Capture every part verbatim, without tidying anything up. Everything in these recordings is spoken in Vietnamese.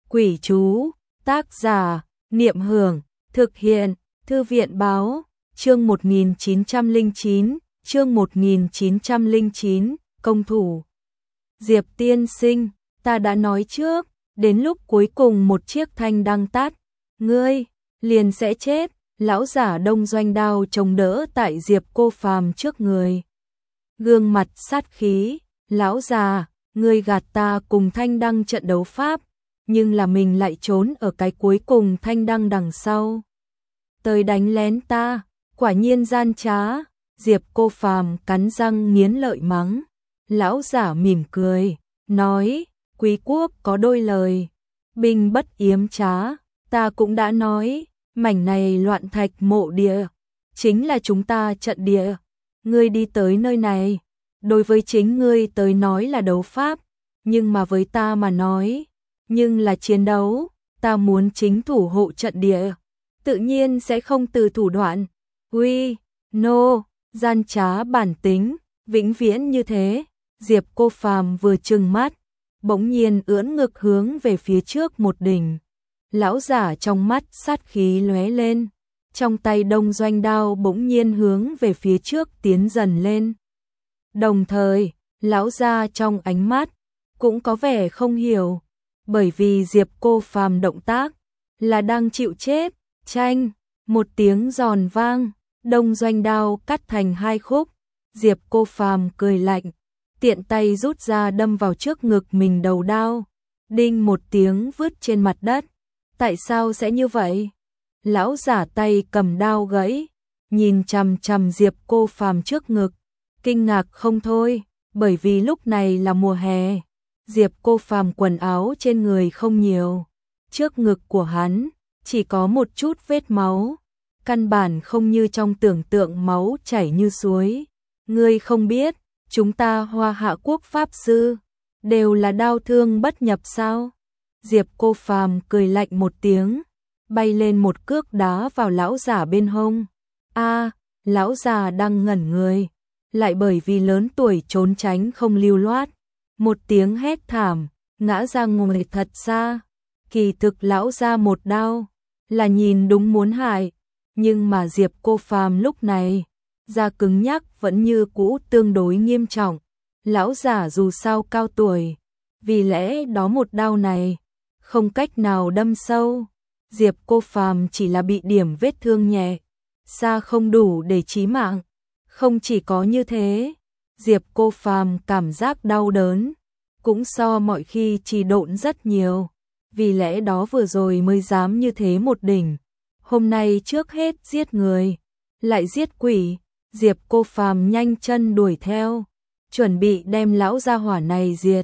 Quỷ chú, tác giả, Niệm Hưởng, thực hiện, Thư viện báo, chương một nghìn chín trăm lẻ chín, chương một nghìn chín trăm lẻ chín, công thủ. Diệp tiên sinh, ta đã nói trước, đến lúc cuối cùng một chiếc thanh đăng tắt, ngươi liền sẽ chết. Lão giả Đông Doanh đao chống đỡ tại Diệp Cô Phàm trước người. Gương mặt sát khí, lão già, ngươi gạt ta cùng thanh đăng trận đấu pháp, nhưng là mình lại trốn ở cái cuối cùng thanh đăng đằng sau. Tới đánh lén ta, quả nhiên gian trá. Diệp Cô Phàm cắn răng nghiến lợi mắng. Lão giả mỉm cười, nói, quý quốc có đôi lời, binh bất yếm trá, ta cũng đã nói, mảnh này loạn thạch mộ địa, chính là chúng ta trận địa. Ngươi đi tới nơi này, đối với chính ngươi tới nói là đấu pháp, nhưng mà với ta mà nói, nhưng là chiến đấu, ta muốn chính thủ hộ trận địa, tự nhiên sẽ không từ thủ đoạn. Uy, nô, gian trá bản tính, vĩnh viễn như thế. Diệp Cô Phàm vừa trừng mắt, bỗng nhiên ưỡn ngực hướng về phía trước một đỉnh. Lão giả trong mắt sát khí lóe lên, trong tay Đông Doanh đao bỗng nhiên hướng về phía trước tiến dần lên. Đồng thời, lão già trong ánh mắt cũng có vẻ không hiểu, bởi vì Diệp Cô Phàm động tác là đang chịu chết. Chanh, một tiếng giòn vang, Đông Doanh đao cắt thành hai khúc. Diệp Cô Phàm cười lạnh, tiện tay rút ra đâm vào trước ngực mình đầu đao, đinh một tiếng vứt trên mặt đất. Tại sao sẽ như vậy? Lão giả tay cầm đao gãy, nhìn chằm chằm Diệp Cô Phàm trước ngực, kinh ngạc không thôi, bởi vì lúc này là mùa hè. Diệp Cô Phàm quần áo trên người không nhiều, trước ngực của hắn chỉ có một chút vết máu, căn bản không như trong tưởng tượng máu chảy như suối. Ngươi không biết, chúng ta Hoa Hạ quốc pháp sư đều là đao thương bất nhập sao? Diệp Cô Phàm cười lạnh một tiếng, bay lên một cước đá vào lão giả bên hông. A, lão già đang ngẩn người, lại bởi vì lớn tuổi trốn tránh không lưu loát, một tiếng hét thảm, ngã ra ngồi thật xa. Kỳ thực lão ra một đao là nhìn đúng muốn hại, nhưng mà Diệp Cô Phàm lúc này da cứng nhắc vẫn như cũ tương đối nghiêm trọng. Lão giả dù sao cao tuổi, vì lẽ đó một đao này không cách nào đâm sâu. Diệp Cô Phàm chỉ là bị điểm vết thương nhẹ, xa không đủ để chí mạng. Không chỉ có như thế, Diệp Cô Phàm cảm giác đau đớn cũng so mọi khi trì độn rất nhiều, vì lẽ đó vừa rồi mới dám như thế một đỉnh. Hôm nay trước hết giết người, lại giết quỷ. Diệp Cô Phàm nhanh chân đuổi theo, chuẩn bị đem lão gia hỏa này diệt.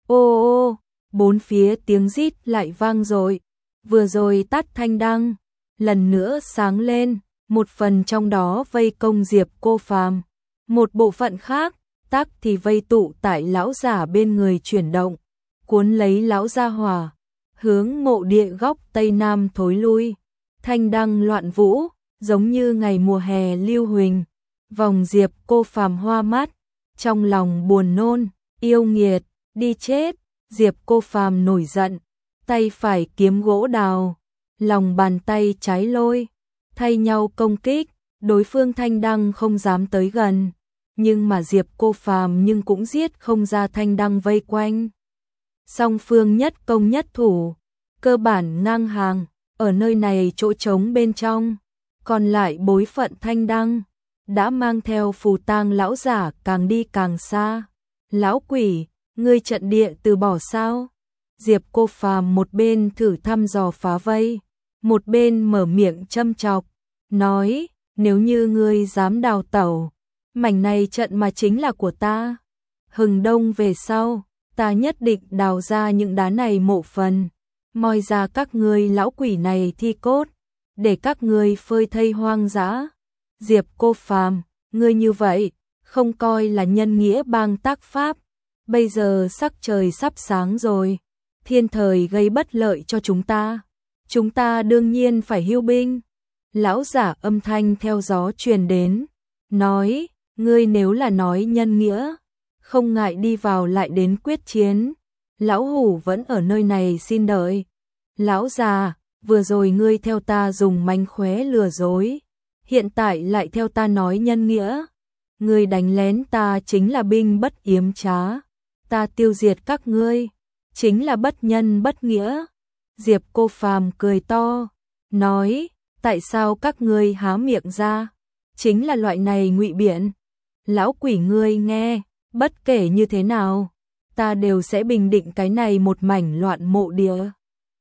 Ô ô, bốn phía tiếng rít lại vang dội. Vừa rồi tắt thanh đăng, lần nữa sáng lên, một phần trong đó vây công Diệp Cô Phàm, một bộ phận khác tắc thì vây tụ tại lão giả bên người chuyển động, cuốn lấy lão gia hỏa, hướng mộ địa góc tây nam thối lui. Thanh đăng loạn vũ, giống như ngày mùa hè lưu huỳnh. Vòng Diệp Cô Phàm hoa mắt, trong lòng buồn nôn, yêu nghiệt, đi chết. Diệp Cô Phàm nổi giận, tay phải kiếm gỗ đào, lòng bàn tay trái lôi, thay nhau công kích. Đối phương thanh đăng không dám tới gần, nhưng mà Diệp Cô Phàm nhưng cũng giết không ra thanh đăng vây quanh. Song phương nhất công nhất thủ, cơ bản ngang hàng. Ở nơi này chỗ trống bên trong, còn lại bối phận thanh đăng đã mang theo phù tang lão giả càng đi càng xa. Lão quỷ, ngươi trận địa từ bỏ sao? Diệp Cô Phàm một bên thử thăm dò phá vây, một bên mở miệng châm chọc, nói, nếu như ngươi dám đào tẩu, mảnh này trận mà chính là của ta. Hừng đông về sau, ta nhất định đào ra những đá này mộ phần, moi ra các ngươi lão quỷ này thi cốt, để các ngươi phơi thây hoang dã. Diệp Cô Phàm, ngươi như vậy, không coi là nhân nghĩa bang tác pháp. Bây giờ sắc trời sắp sáng rồi, thiên thời gây bất lợi cho chúng ta, chúng ta đương nhiên phải hưu binh. Lão giả âm thanh theo gió truyền đến, nói, ngươi nếu là nói nhân nghĩa, không ngại đi vào lại đến quyết chiến. Lão hủ vẫn ở nơi này xin đợi. Lão già, vừa rồi ngươi theo ta dùng mánh khóe lừa dối, hiện tại lại theo ta nói nhân nghĩa. Ngươi đánh lén ta chính là binh bất yếm trá, ta tiêu diệt các ngươi chính là bất nhân bất nghĩa. Diệp Cô Phàm cười to, nói, tại sao các ngươi há miệng ra, chính là loại này ngụy biện. Lão quỷ ngươi nghe, bất kể như thế nào, ta đều sẽ bình định cái này một mảnh loạn mộ địa.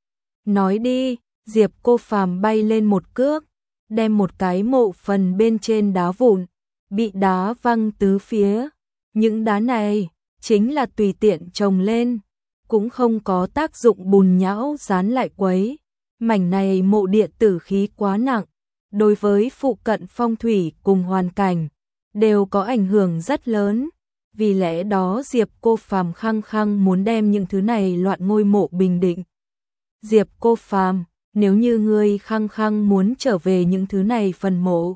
Nói đi, Diệp Cô Phàm bay lên một cước, đem một cái mộ phần bên trên đá vụn, bị đá văng tứ phía. Những đá này chính là tùy tiện trồng lên, cũng không có tác dụng bùn nhão dán lại quấy. Mảnh này mộ địa tử khí quá nặng, đối với phụ cận phong thủy cùng hoàn cảnh đều có ảnh hưởng rất lớn. Vì lẽ đó Diệp Cô Phàm khăng khăng muốn đem những thứ này loạn ngôi mộ bình định. Diệp Cô Phàm, nếu như ngươi khăng khăng muốn trở về những thứ này phần mộ,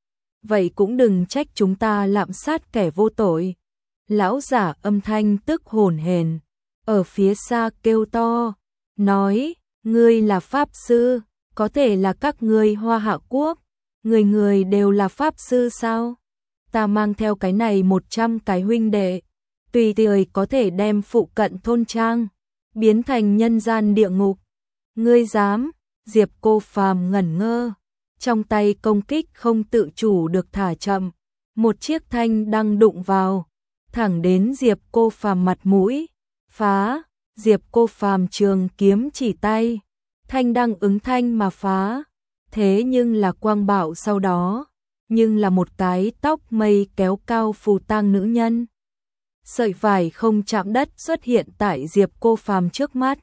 vậy cũng đừng trách chúng ta lạm sát kẻ vô tội. Lão giả âm thanh tức hồn hển, ở phía xa kêu to, nói, ngươi là pháp sư, có thể là các ngươi Hoa Hạ Quốc, người người đều là pháp sư sao? Ta mang theo cái này một trăm cái huynh đệ, tùy tiện có thể đem phụ cận thôn trang biến thành nhân gian địa ngục. Ngươi dám? Diệp Cô Phàm ngẩn ngơ, trong tay công kích không tự chủ được thả chậm, một chiếc thanh đăng đụng vào, thẳng đến Diệp Cô Phàm mặt mũi. Phá! Diệp Cô Phàm trường kiếm chỉ tay, thanh đăng ứng thanh mà phá. Thế nhưng là quang bạo sau đó, nhưng là một cái tóc mây kéo cao phù tang nữ nhân. Sợi vải không chạm đất xuất hiện tại Diệp Cô Phàm trước mắt,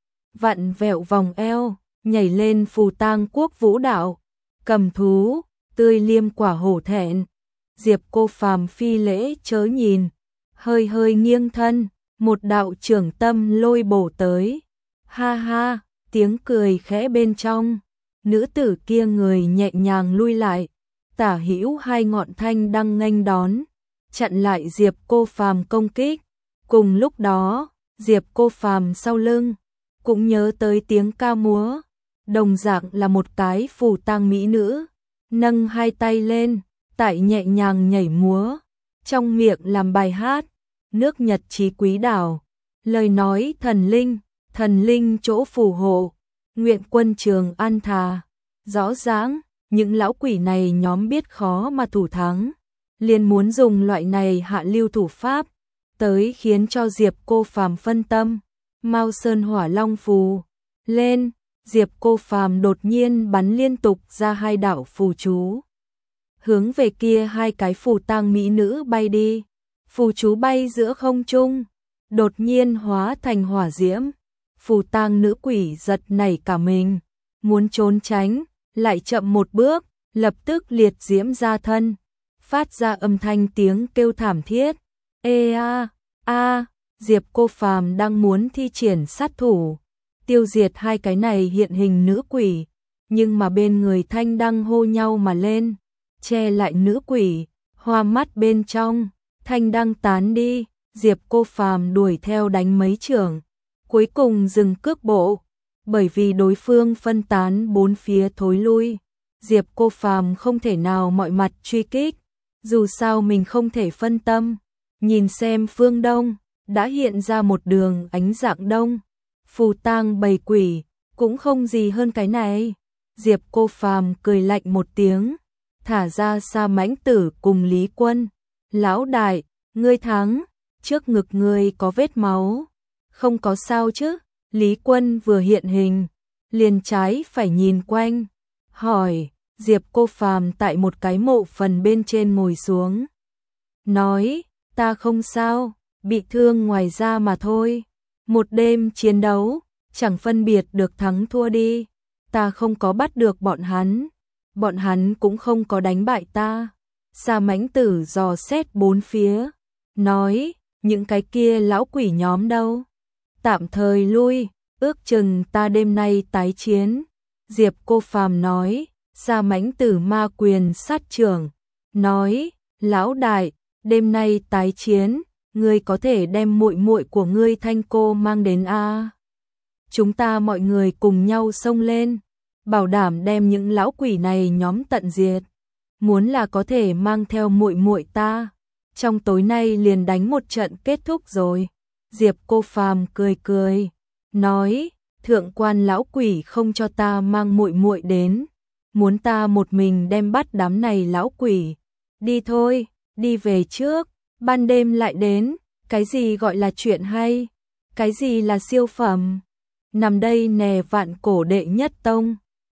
vặn vẹo vòng eo, nhảy lên phù tang quốc vũ đạo, cầm thú, tươi liêm quả hổ thẹn. Diệp Cô Phàm phi lễ chớ nhìn, hơi hơi nghiêng thân, một đạo trưởng tâm lôi bổ tới. Ha ha, tiếng cười khẽ bên trong, nữ tử kia người nhẹ nhàng lui lại, tả hữu hai ngọn thanh đăng nghênh đón, chặn lại Diệp Cô Phàm công kích. Cùng lúc đó, Diệp Cô Phàm sau lưng cũng nhớ tới tiếng ca múa, đồng dạng là một cái phù tang mỹ nữ, nâng hai tay lên, tại nhẹ nhàng nhảy múa, trong miệng làm bài hát, nước Nhật chí quý đảo, lời nói thần linh, thần linh chỗ phù hộ, nguyện quân trường an thà. Rõ ràng, những lão quỷ này nhóm biết khó mà thủ thắng, liền muốn dùng loại này hạ lưu thủ pháp, tới khiến cho Diệp Cô Phàm phân tâm. Mao Sơn Hỏa Long phù lên, Diệp Cô Phàm đột nhiên bắn liên tục ra hai đạo phù chú, hướng về kia hai cái phù tang mỹ nữ bay đi. Phù chú bay giữa không trung, đột nhiên hóa thành hỏa diễm. Phù tang nữ quỷ giật nảy cả mình, muốn trốn tránh, lại chậm một bước, lập tức liệt diễm ra thân, phát ra âm thanh tiếng kêu thảm thiết. Ê a, a, Diệp Cô Phàm đang muốn thi triển sát thủ, tiêu diệt hai cái này hiện hình nữ quỷ, nhưng mà bên người thanh đăng hô nhau mà lên, che lại nữ quỷ, hoa mắt bên trong, thanh đăng tán đi. Diệp Cô Phàm đuổi theo đánh mấy chưởng, cuối cùng dừng cước bộ, bởi vì đối phương phân tán bốn phía thối lui. Diệp Cô Phàm không thể nào mọi mặt truy kích, dù sao mình không thể phân tâm. Nhìn xem phương đông, đã hiện ra một đường ánh dạng đông, phù tang bầy quỷ, cũng không gì hơn cái này. Diệp Cô Phàm cười lạnh một tiếng, thả ra Sa Mãnh Tử cùng Lý Quân. Lão đại, ngươi thắng, trước ngực ngươi có vết máu, không có sao chứ? Lý Quân vừa hiện hình, liền trái phải nhìn quanh, hỏi. Diệp Cô Phàm tại một cái mộ phần bên trên ngồi xuống, nói, ta không sao, bị thương ngoài da mà thôi. Một đêm chiến đấu, chẳng phân biệt được thắng thua đi, ta không có bắt được bọn hắn, bọn hắn cũng không có đánh bại ta. Sa Mãnh Tử dò xét bốn phía, nói, những cái kia lão quỷ nhóm đâu? Tạm thời lui, ước chừng ta đêm nay tái chiến. Diệp Cô Phàm nói. Sa Mãnh Tử ma quyền sát trưởng, nói, lão đại, đêm nay tái chiến, ngươi có thể đem muội muội của ngươi Thanh Cô mang đến a? chúng ta mọi người cùng nhau xông lên, bảo đảm đem những lão quỷ này nhóm tận diệt. Muốn là có thể mang theo muội muội ta, trong tối nay liền đánh một trận kết thúc rồi. Diệp Cô Phàm cười cười, nói, thượng quan lão quỷ không cho ta mang muội muội đến, muốn ta một mình đem bắt đám này lão quỷ. Đi thôi, đi về trước, ban đêm lại đến, cái gì gọi là chuyện hay, cái gì là siêu phẩm. Nằm đây nè vạn cổ đệ nhất tông.